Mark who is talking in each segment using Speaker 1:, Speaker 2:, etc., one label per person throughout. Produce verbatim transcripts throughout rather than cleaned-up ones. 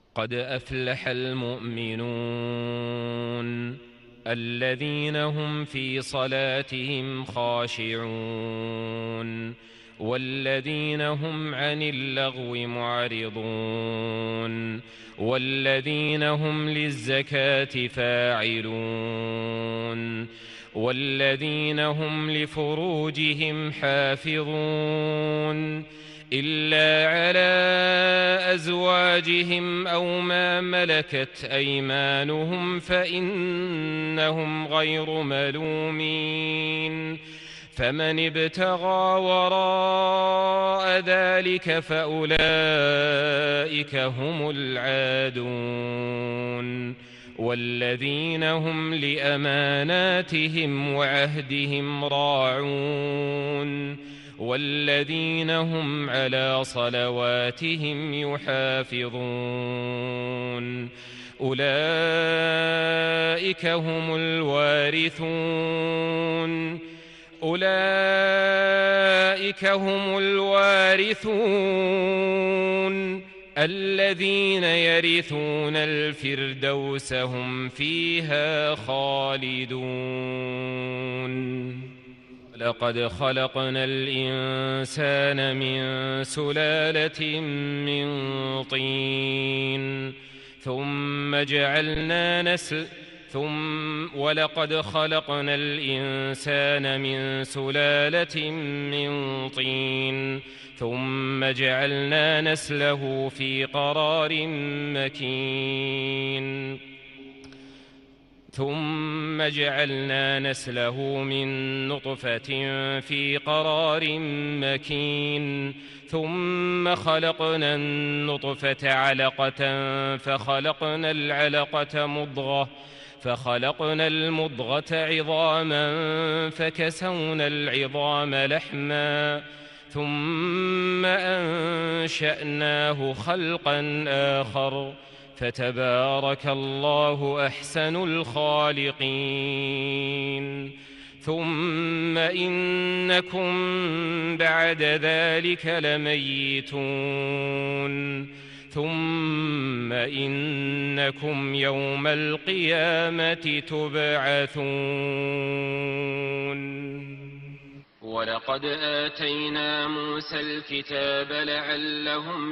Speaker 1: قد أفلح المؤمنون الذين هم في صلاتهم خاشعون والذين هم عن اللغو معرضون والذين هم للزكاة فاعلون والذين هم لفروجهم حافظون إلا على أزواجهم أو ما ملكت أيمانهم فإنهم غير ملومين فمن ابتغى وراء ذلك فأولئك هم العادون والذين هم لأماناتهم وعهدهم راعون والذين هم على صلواتهم يحافظون أولئك هم الوارثون أولئك هم الوارثون الذين يرثون الفردوس هم فيها خالدون لقد خلقنا الإنسان من سلالة من طين ثم جعلنا نسل ثم ولقد خلقنا الإنسان من سلالة من طين ثم جعلنا نسله في قرار مكين ثم جعلنا نسله من نطفة في قرار مكين ثم خلقنا النطفة علقة فخلقنا العلقة مضغة فخلقنا المضغة عظاما فكسونا العظام لحما ثم أنشأناه خلقا آخر فتبارك الله أحسن الخالقين ثم إنكم بعد ذلك لميتون ثم إنكم يوم القيامة تبعثون ولقد آتينا موسى الكتاب لعلهم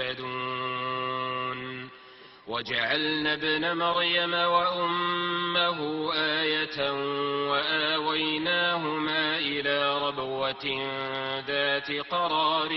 Speaker 1: يهتدون وجعلنا ابن مريم وأمه آية وآويناهما إلى ربوة ذات قرار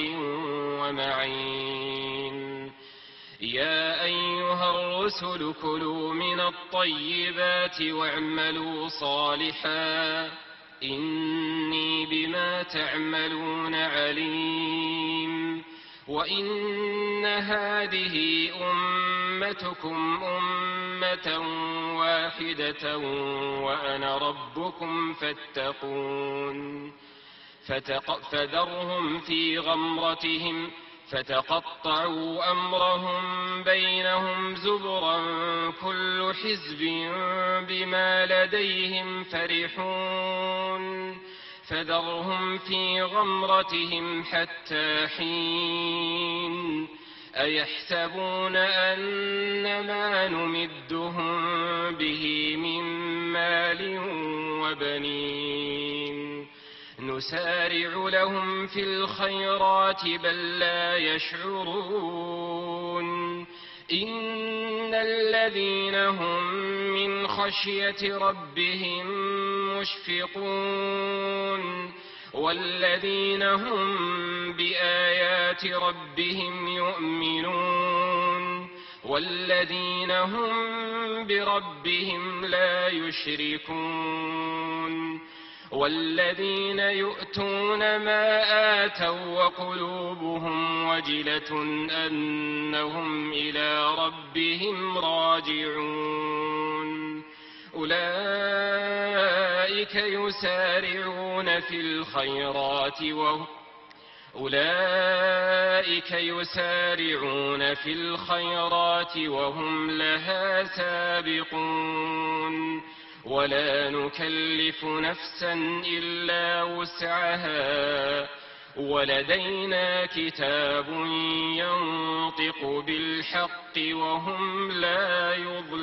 Speaker 1: ومعين يا أيها الرسل كلوا من الطيبات واعملوا صالحا إني بما تعملون عليم وإن هذه أمتكم أمة واحدة وأنا ربكم فاتقون فذرهم في غمرتهم فتقطعوا أمرهم بينهم زبرا كل حزب بما لديهم فرحون فذرهم في غمرتهم حتى حين أيحسبون أن ما نمدهم به من مال وبنين نسارع لهم في الخيرات بل لا يشعرون إن الذين هم من خشية ربهم مشفقون والذين هم بآيات ربهم يؤمنون والذين هم بربهم لا يشركون والذين يؤتون ما آتوا وقلوبهم وجلة أنهم إلى ربهم راجعون أولئك يسارعون في الخيرات وهم أولئك يسارعون في الخيرات وهم لها سابقون ولا نكلف نفسا إلا وسعها
Speaker 2: ولدينا كتاب ينطق بالحق وهم لا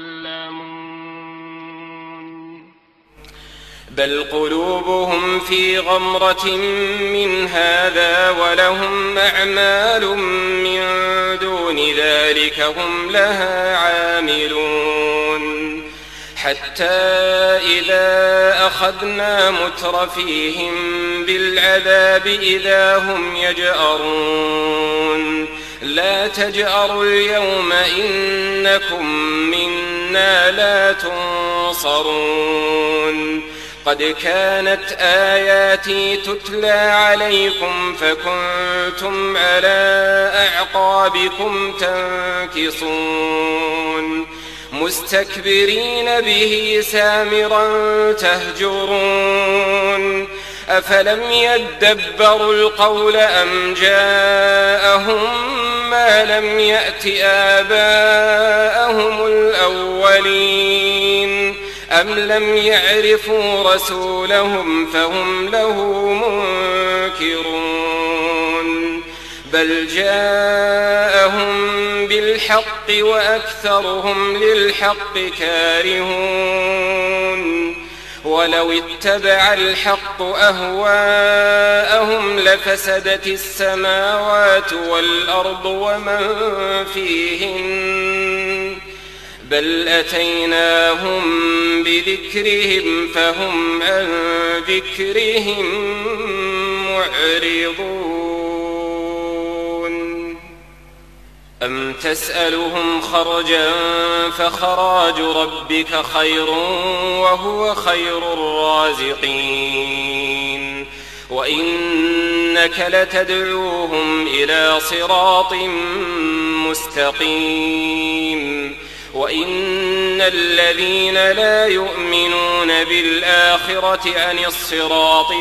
Speaker 2: يظلمون
Speaker 3: بل قلوبهم في غمرة من هذا ولهم أعمال من دون ذلك هم لها عاملون حتى إذا أخذنا مترفيهم بالعذاب إذا هم يجأرون لا تجأروا اليوم إنكم منا لا تنصرون قد كانت آياتي تتلى عليكم فكنتم على أعقابكم تنكصون مستكبرين به سامرا تهجرون أفلم يدبروا القول أم جاءهم ما لم يأت آباءهم الأولين أم لم يعرفوا رسولهم فهم له منكرون بل جاءهم بالحق وأكثرهم للحق كارهون ولو اتبع الحق أهواءهم لفسدت السماوات والأرض ومن فيهن بل أتيناهم بذكرهم فهم عن ذكرهم معرضون أم تسألهم خرجا فخراج ربك خير وهو خير الرازقين وإنك لتدعوهم إلى صراط مستقيم وإن الذين لا يؤمنون بالآخرة عن الصراط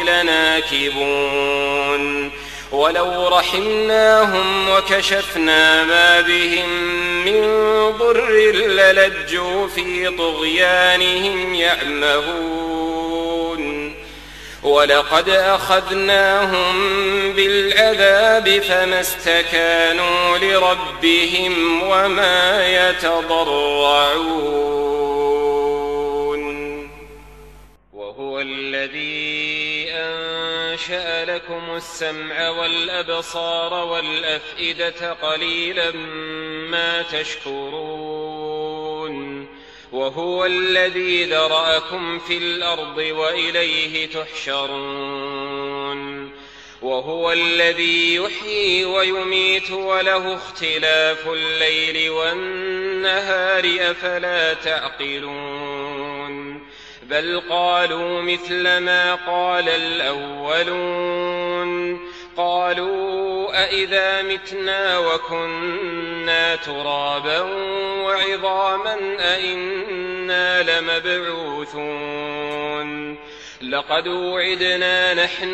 Speaker 3: لناكبون ولو رحمناهم وكشفنا ما بهم من ضر للجوا في طغيانهم يعمهون ولقد أخذناهم بالعذاب فما استكانوا لربهم وما يتضرعون وهو الذي أنشأ لكم السمع والأبصار والأفئدة قليلا ما تشكرون وهو الذي ذرأكم في الأرض وإليه تحشرون وهو الذي يحيي ويميت وله اختلاف الليل والنهار أفلا تعقلون بل قالوا مثل ما قال الأولون قالوا أئذا متنا وكنا ترابا وعظاما أئنا لمبعوثون لقد وعدنا نحن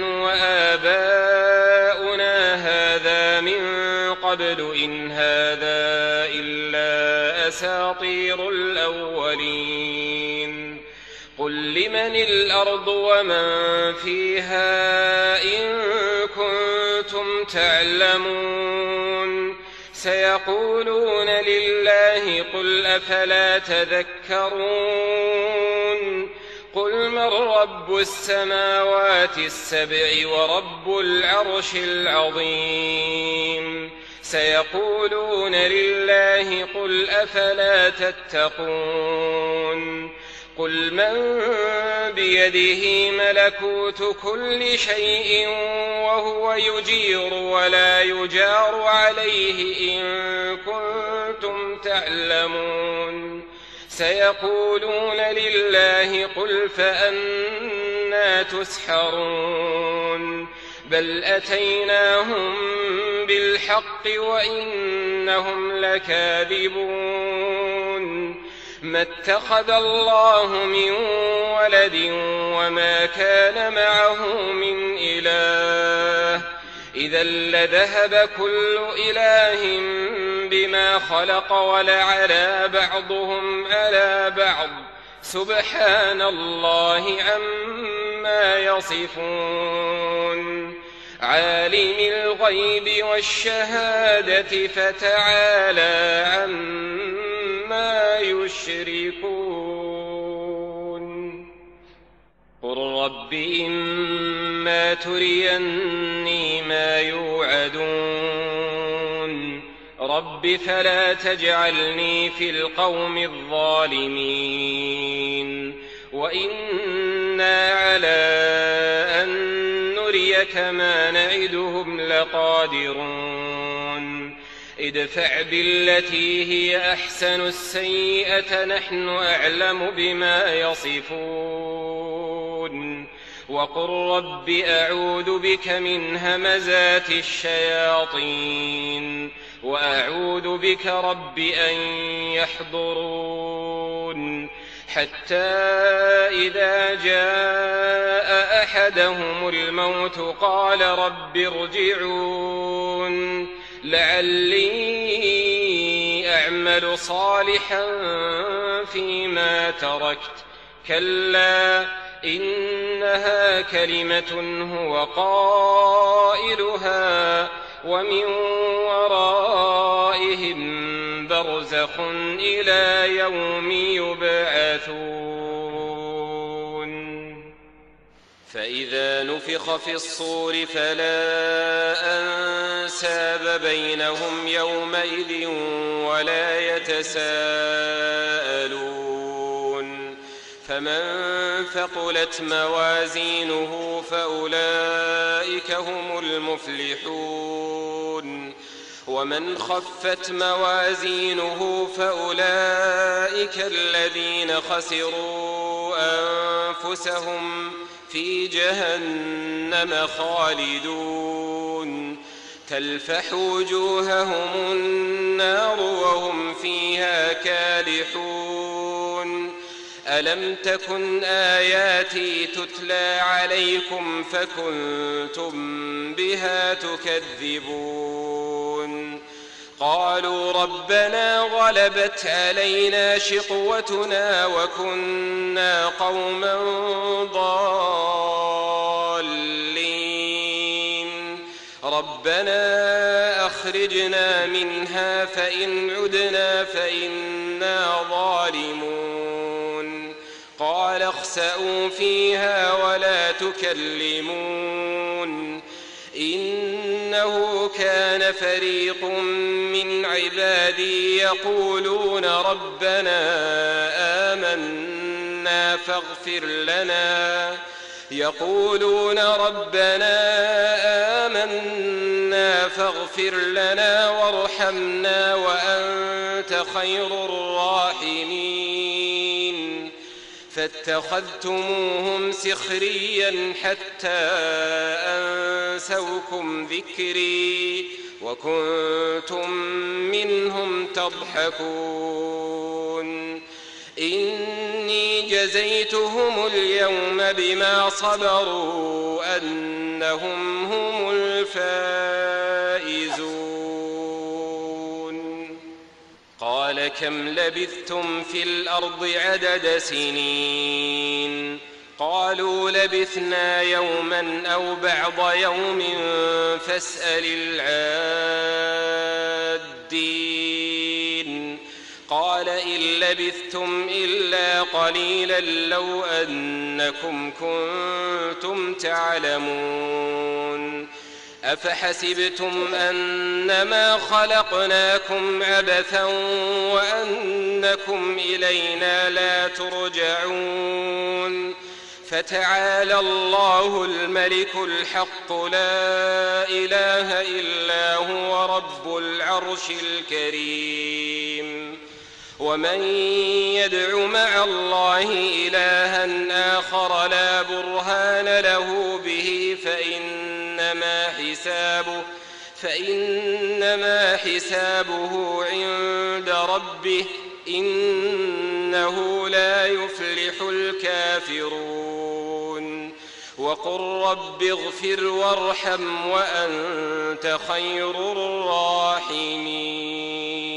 Speaker 3: وآباؤنا هذا من قبل إن هذا إلا أساطير الأولين قل لمن الأرض ومن فيها إن كنتم تعلمون سيقولون لله قل أفلا تذكرون قل من رب السماوات السبع ورب العرش العظيم سيقولون لله قل أفلا تتقون قل من بيده ملكوت كل شيء وهو يجير ولا يجار عليه إن كنتم تعلمون سيقولون لله قل فأنا تسحرون بل أتيناهم بالحق وإنهم لكاذبون ما اتخذ الله من ولد وما كان معه من إله إذا لذهب كل إله بما خلق ولعلى بعضهم على بعض سبحان الله عما يصفون عالم الغيب والشهادة فتعالى عما يشركون قل رب إما تريني ما يوعدون رب فلا تجعلني في القوم الظالمين وإنا على أن نريك ما نعدهم لقادرون ادفع بالتي هي أحسن السيئة نحن أعلم بما يصفون وقل رب أعوذ بك من همزات الشياطين وأعوذ بك رب أن يحضرون حتى إذا جاء أحدهم الموت قال رب ارجعون لعلي أعمل صالحا فيما تركت كلا إنها كلمة هو قائلها ومن ورائهم برزخ إلى يوم يبعثون فإذا نفخ في الصور فلا أنساب بينهم يومئذ ولا يتساءلون فمن ثقلت موازينه فأولئك هم المفلحون ومن خفت موازينه فأولئك الذين خسروا أنفسهم في جهنم خالدون تلفح وجوههم النار وهم فيها كالحون ألم تكن آياتي تتلى عليكم فكنتم بها تكذبون قالوا ربنا غلبت علينا شقوتنا وكنا قوما ضالين ربنا أخرجنا منها فإن عدنا فإنا ظالمون قال اخسئوا فيها ولا تكلمون إنه كان فريق من عبادي يقولون ربنا آمنا فاغفر لنا يقولون ربنا آمنا فاغفر لنا وارحمنا وأنت خير الراحمين فاتخذتموهم سخريا حتى أنسوكم ذكري وكنتم منهم تضحكون إني جزيتهم اليوم بما صبروا أنهم هم الفائزون قال كم لبثتم في الأرض عدد سنين قالوا لبثنا يوما أو بعض يوم فاسأل العادين قال إن لبثتم إلا قليلا لو أنكم كنتم تعلمون أفحسبتم أنما خلقناكم عبثا وأنكم إلينا لا ترجعون فتعالى الله الملك الحق لا إله إلا هو رب العرش الكريم ومن يدع مع الله إلها آخر لا برهان له به فإنما حسابه فإنما حسابه عند ربه إنه لا يفلح الكافرون وقل رب اغفر وارحم وأنت خير الراحمين